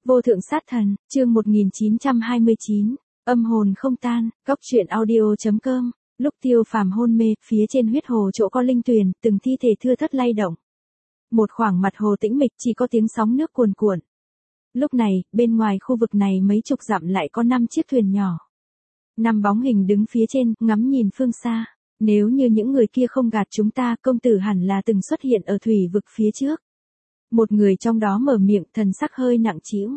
Vô thượng sát thần, chương 1929, âm hồn không tan, góc truyện audio.com, lúc Tiêu Phàm hôn mê, phía trên huyết hồ chỗ có linh tuyền, từng thi thể thưa thớt lay động. Một khoảng mặt hồ tĩnh mịch chỉ có tiếng sóng nước cuồn cuộn. Lúc này, bên ngoài khu vực này mấy chục dặm lại có 5 chiếc thuyền nhỏ. 5 bóng hình đứng phía trên, ngắm nhìn phương xa. Nếu như những người kia không gạt chúng ta, công tử hẳn là từng xuất hiện ở thủy vực phía trước. Một người trong đó mở miệng, thần sắc hơi nặng trĩu.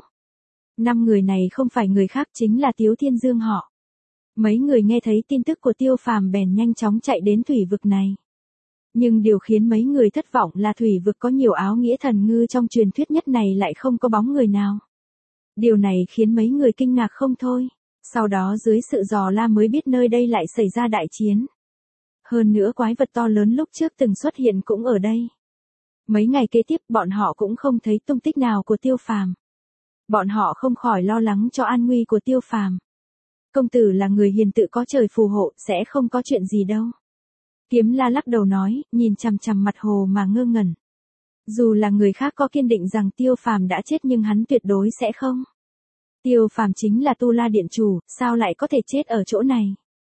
5 người này không phải người khác, chính là Tiếu Thiên Dương họ. Mấy người nghe thấy tin tức của Tiêu Phàm bèn nhanh chóng chạy đến thủy vực này. Nhưng điều khiến mấy người thất vọng là thủy vực có nhiều áo nghĩa thần ngư trong truyền thuyết nhất này lại không có bóng người nào. Điều này khiến mấy người kinh ngạc không thôi. Sau đó dưới sự dò la mới biết nơi đây lại xảy ra đại chiến. Hơn nữa quái vật to lớn lúc trước từng xuất hiện cũng ở đây. Mấy ngày kế tiếp bọn họ cũng không thấy tung tích nào của Tiêu Phàm. Bọn họ không khỏi lo lắng cho an nguy của Tiêu Phàm. Công tử là người hiền tự có trời phù hộ, sẽ không có chuyện gì đâu. Kiếm La lắc đầu nói, nhìn chằm chằm mặt hồ mà ngơ ngẩn. Dù là người khác có kiên định rằng Tiêu Phàm đã chết nhưng hắn tuyệt đối sẽ không. Tiêu Phàm chính là Tu La Điện chủ, sao lại có thể chết ở chỗ này?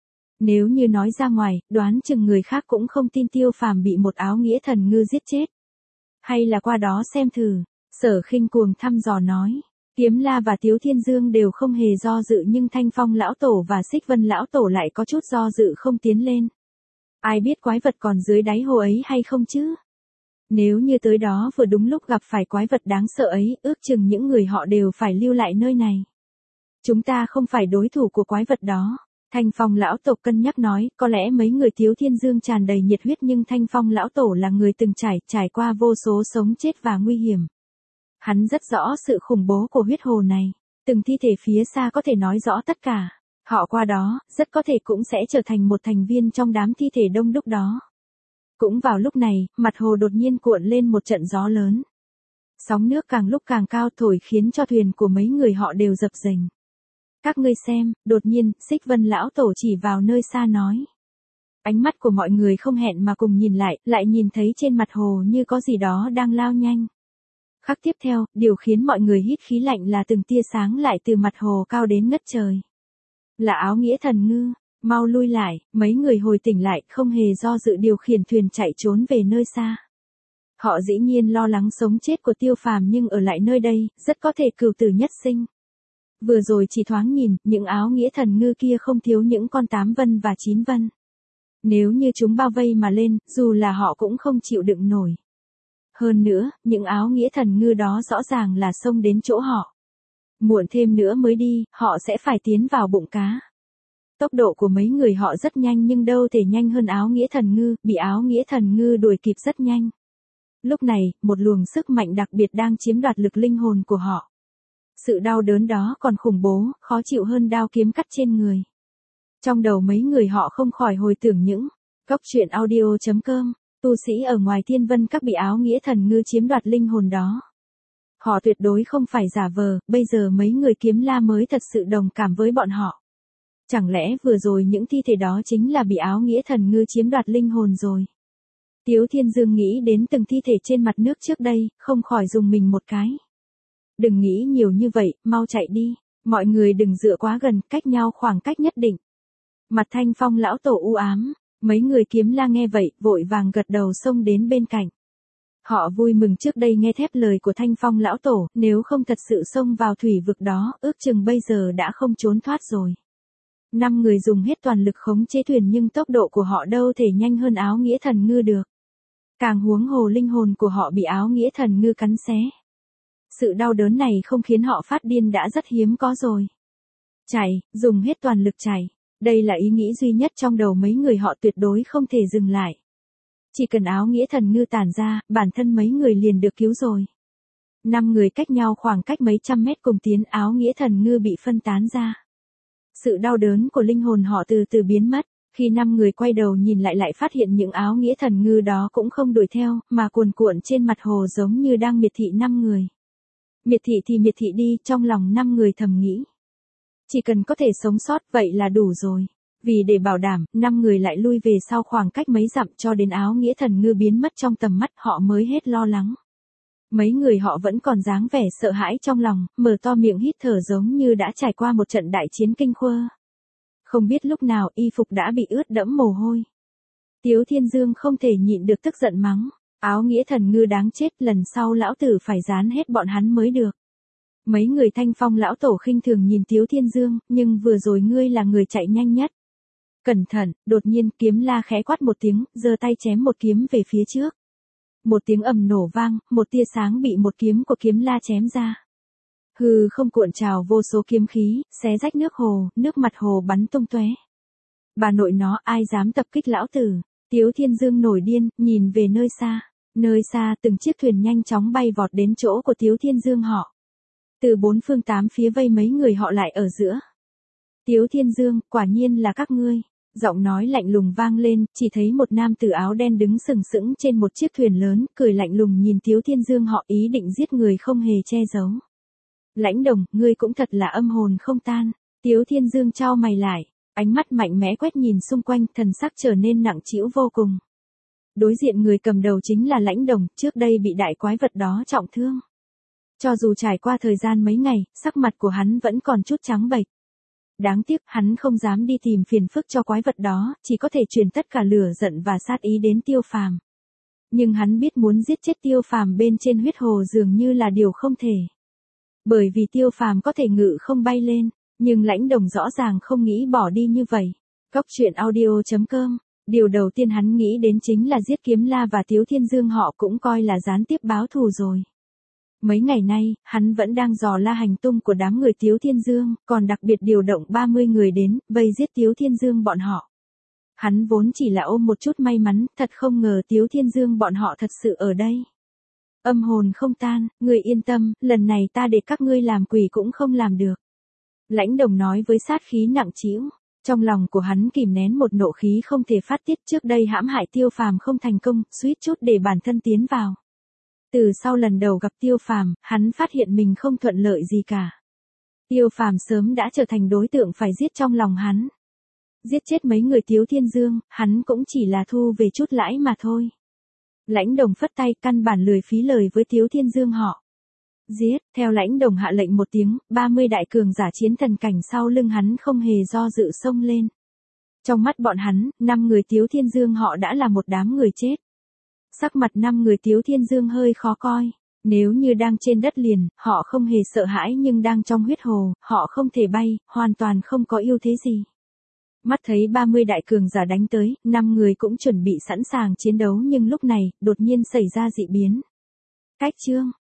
Nếu như nói ra ngoài, đoán chừng người khác cũng không tin Tiêu Phàm bị một áo nghĩa thần ngư giết chết. Hay là qua đó xem thử, Sở Khinh cuồng thăm dò nói. Kiếm La và Tiếu Thiên Dương đều không hề do dự nhưng Thanh Phong lão tổ và Xích Vân lão tổ lại có chút do dự không tiến lên. Ai biết quái vật còn dưới đáy hồ ấy hay không chứ? Nếu như tới đó vừa đúng lúc gặp phải quái vật đáng sợ ấy, ước chừng những người họ đều phải lưu lại nơi này. Chúng ta không phải đối thủ của quái vật đó. Thanh Phong lão tổ cân nhắc nói, có lẽ mấy người Tiếu Thiên Dương tràn đầy nhiệt huyết nhưng Thanh Phong lão tổ là người từng trải qua vô số sống chết và nguy hiểm. Hắn rất rõ sự khủng bố của huyết hồ này, từng thi thể phía xa có thể nói rõ tất cả. Họ qua đó, rất có thể cũng sẽ trở thành một thành viên trong đám thi thể đông đúc đó. Cũng vào lúc này, mặt hồ đột nhiên cuộn lên một trận gió lớn. Sóng nước càng lúc càng cao thổi khiến cho thuyền của mấy người họ đều dập dềnh. Các ngươi xem, đột nhiên, Xích Vân lão tổ chỉ vào nơi xa nói. Ánh mắt của mọi người không hẹn mà cùng nhìn lại nhìn thấy trên mặt hồ như có gì đó đang lao nhanh. Khắc tiếp theo, điều khiến mọi người hít khí lạnh là từng tia sáng lại từ mặt hồ cao đến ngất trời. Là áo nghĩa thần ngư, mau lui lại, mấy người hồi tỉnh lại, không hề do dự điều khiển thuyền chạy trốn về nơi xa. Họ dĩ nhiên lo lắng sống chết của Tiêu Phàm nhưng ở lại nơi đây, rất có thể cửu tử nhất sinh. Vừa rồi chỉ thoáng nhìn, những áo nghĩa thần ngư kia không thiếu những con 8 vân và 9 vân. Nếu như chúng bao vây mà lên, dù là họ cũng không chịu đựng nổi. Hơn nữa, những áo nghĩa thần ngư đó rõ ràng là xông đến chỗ họ. Muộn thêm nữa mới đi, họ sẽ phải tiến vào bụng cá. Tốc độ của mấy người họ rất nhanh nhưng đâu thể nhanh hơn áo nghĩa thần ngư, bị áo nghĩa thần ngư đuổi kịp rất nhanh. Lúc này, một luồng sức mạnh đặc biệt đang chiếm đoạt lực linh hồn của họ. Sự đau đớn đó còn khủng bố, khó chịu hơn đao kiếm cắt trên người. Trong đầu mấy người họ không khỏi hồi tưởng những góc truyện audio.com, tu sĩ ở ngoài Thiên Vân các bị áo nghĩa thần ngư chiếm đoạt linh hồn đó. Họ tuyệt đối không phải giả vờ, bây giờ mấy người Kiếm La mới thật sự đồng cảm với bọn họ. Chẳng lẽ vừa rồi những thi thể đó chính là bị áo nghĩa thần ngư chiếm đoạt linh hồn rồi? Tiếu Thiên Dương nghĩ đến từng thi thể trên mặt nước trước đây, không khỏi dùng mình một cái. Đừng nghĩ nhiều như vậy, mau chạy đi, mọi người đừng dựa quá gần, cách nhau khoảng cách nhất định. Mặt Thanh Phong lão tổ u ám, mấy người Kiếm La nghe vậy, vội vàng gật đầu xông đến bên cạnh. Họ vui mừng trước đây nghe thép lời của Thanh Phong lão tổ, nếu không thật sự xông vào thủy vực đó, ước chừng bây giờ đã không trốn thoát rồi. 5 người dùng hết toàn lực khống chế thuyền nhưng tốc độ của họ đâu thể nhanh hơn áo nghĩa thần ngư được. Càng huống hồ linh hồn của họ bị áo nghĩa thần ngư cắn xé. Sự đau đớn này không khiến họ phát điên đã rất hiếm có rồi. Chạy, dùng hết toàn lực chạy. Đây là ý nghĩ duy nhất trong đầu mấy người họ, tuyệt đối không thể dừng lại. Chỉ cần áo nghĩa thần ngư tản ra, bản thân mấy người liền được cứu rồi. 5 người cách nhau khoảng cách mấy trăm mét cùng tiến, áo nghĩa thần ngư bị phân tán ra. Sự đau đớn của linh hồn họ từ từ biến mất. Khi 5 người quay đầu nhìn lại phát hiện những áo nghĩa thần ngư đó cũng không đuổi theo, mà cuồn cuộn trên mặt hồ giống như đang miệt thị 5 người. Miệt thị thì miệt thị đi, trong lòng 5 người thầm nghĩ. Chỉ cần có thể sống sót vậy là đủ rồi. Vì để bảo đảm, 5 người lại lui về sau khoảng cách mấy dặm cho đến áo nghĩa thần ngư biến mất trong tầm mắt họ mới hết lo lắng. Mấy người họ vẫn còn dáng vẻ sợ hãi trong lòng, mở to miệng hít thở giống như đã trải qua một trận đại chiến kinh khua. Không biết lúc nào y phục đã bị ướt đẫm mồ hôi. Tiếu Thiên Dương không thể nhịn được tức giận mắng. Áo nghĩa thần ngư đáng chết, lần sau lão tử phải dán hết bọn hắn mới được. Mấy người Thanh Phong lão tổ khinh thường nhìn Tiếu Thiên Dương, nhưng vừa rồi ngươi là người chạy nhanh nhất. Cẩn thận, đột nhiên kiếm la khẽ quát một tiếng, giơ tay chém một kiếm về phía trước. Một tiếng ầm nổ vang, một tia sáng bị một kiếm của kiếm la chém ra. Hư không cuộn trào vô số kiếm khí, xé rách nước mặt hồ bắn tung tóe. Bà nội nó, ai dám tập kích lão tử? Tiếu Thiên Dương nổi điên, nhìn về nơi xa. Nơi xa, từng chiếc thuyền nhanh chóng bay vọt đến chỗ của Tiếu Thiên Dương họ. Từ bốn phương tám phía vây mấy người họ lại ở giữa. Tiếu Thiên Dương, quả nhiên là các ngươi. Giọng nói lạnh lùng vang lên, chỉ thấy một nam tử áo đen đứng sừng sững trên một chiếc thuyền lớn, cười lạnh lùng nhìn Tiếu Thiên Dương họ, ý định giết người không hề che giấu. Lãnh Đồng, ngươi cũng thật là âm hồn không tan. Tiếu Thiên Dương chau mày lại, ánh mắt mạnh mẽ quét nhìn xung quanh, thần sắc trở nên nặng trĩu vô cùng. Đối diện người cầm đầu chính là Lãnh Đồng, trước đây bị đại quái vật đó trọng thương. Cho dù trải qua thời gian mấy ngày, sắc mặt của hắn vẫn còn chút trắng bệch. Đáng tiếc, hắn không dám đi tìm phiền phức cho quái vật đó, chỉ có thể truyền tất cả lửa giận và sát ý đến Tiêu Phàm. Nhưng hắn biết muốn giết chết Tiêu Phàm bên trên huyết hồ dường như là điều không thể. Bởi vì Tiêu Phàm có thể ngự không bay lên, nhưng Lãnh Đồng rõ ràng không nghĩ bỏ đi như vậy. Cóc truyện audio.com, điều đầu tiên hắn nghĩ đến chính là giết Kiếm La và Tiếu Thiên Dương họ, cũng coi là gián tiếp báo thù rồi. Mấy ngày nay, hắn vẫn đang dò la hành tung của đám người Tiếu Thiên Dương, còn đặc biệt điều động 30 người đến, vây giết Tiếu Thiên Dương bọn họ. Hắn vốn chỉ là ôm một chút may mắn, thật không ngờ Tiếu Thiên Dương bọn họ thật sự ở đây. Âm hồn không tan, ngươi yên tâm, lần này ta để các ngươi làm quỷ cũng không làm được. Lãnh Đồng nói với sát khí nặng trĩu. Trong lòng của hắn kìm nén một nộ khí không thể phát tiết, trước đây hãm hại Tiêu Phàm không thành công, suýt chút để bản thân tiến vào. Từ sau lần đầu gặp Tiêu Phàm, hắn phát hiện mình không thuận lợi gì cả. Tiêu Phàm sớm đã trở thành đối tượng phải giết trong lòng hắn. Giết chết mấy người Tiếu Thiên Dương, hắn cũng chỉ là thu về chút lãi mà thôi. Lãnh Đồng phất tay, căn bản lười phí lời với Tiếu Thiên Dương họ. Giết, theo Lãnh Đồng hạ lệnh một tiếng, 30 đại cường giả chiến thần cảnh sau lưng hắn không hề do dự xông lên. Trong mắt bọn hắn, 5 người Tiếu Thiên Dương họ đã là một đám người chết. Sắc mặt 5 người Tiếu Thiên Dương hơi khó coi. Nếu như đang trên đất liền, họ không hề sợ hãi, nhưng đang trong huyết hồ, họ không thể bay, hoàn toàn không có ưu thế gì. Mắt thấy 30 đại cường giả đánh tới, 5 người cũng chuẩn bị sẵn sàng chiến đấu, nhưng lúc này, đột nhiên xảy ra dị biến. Cách chương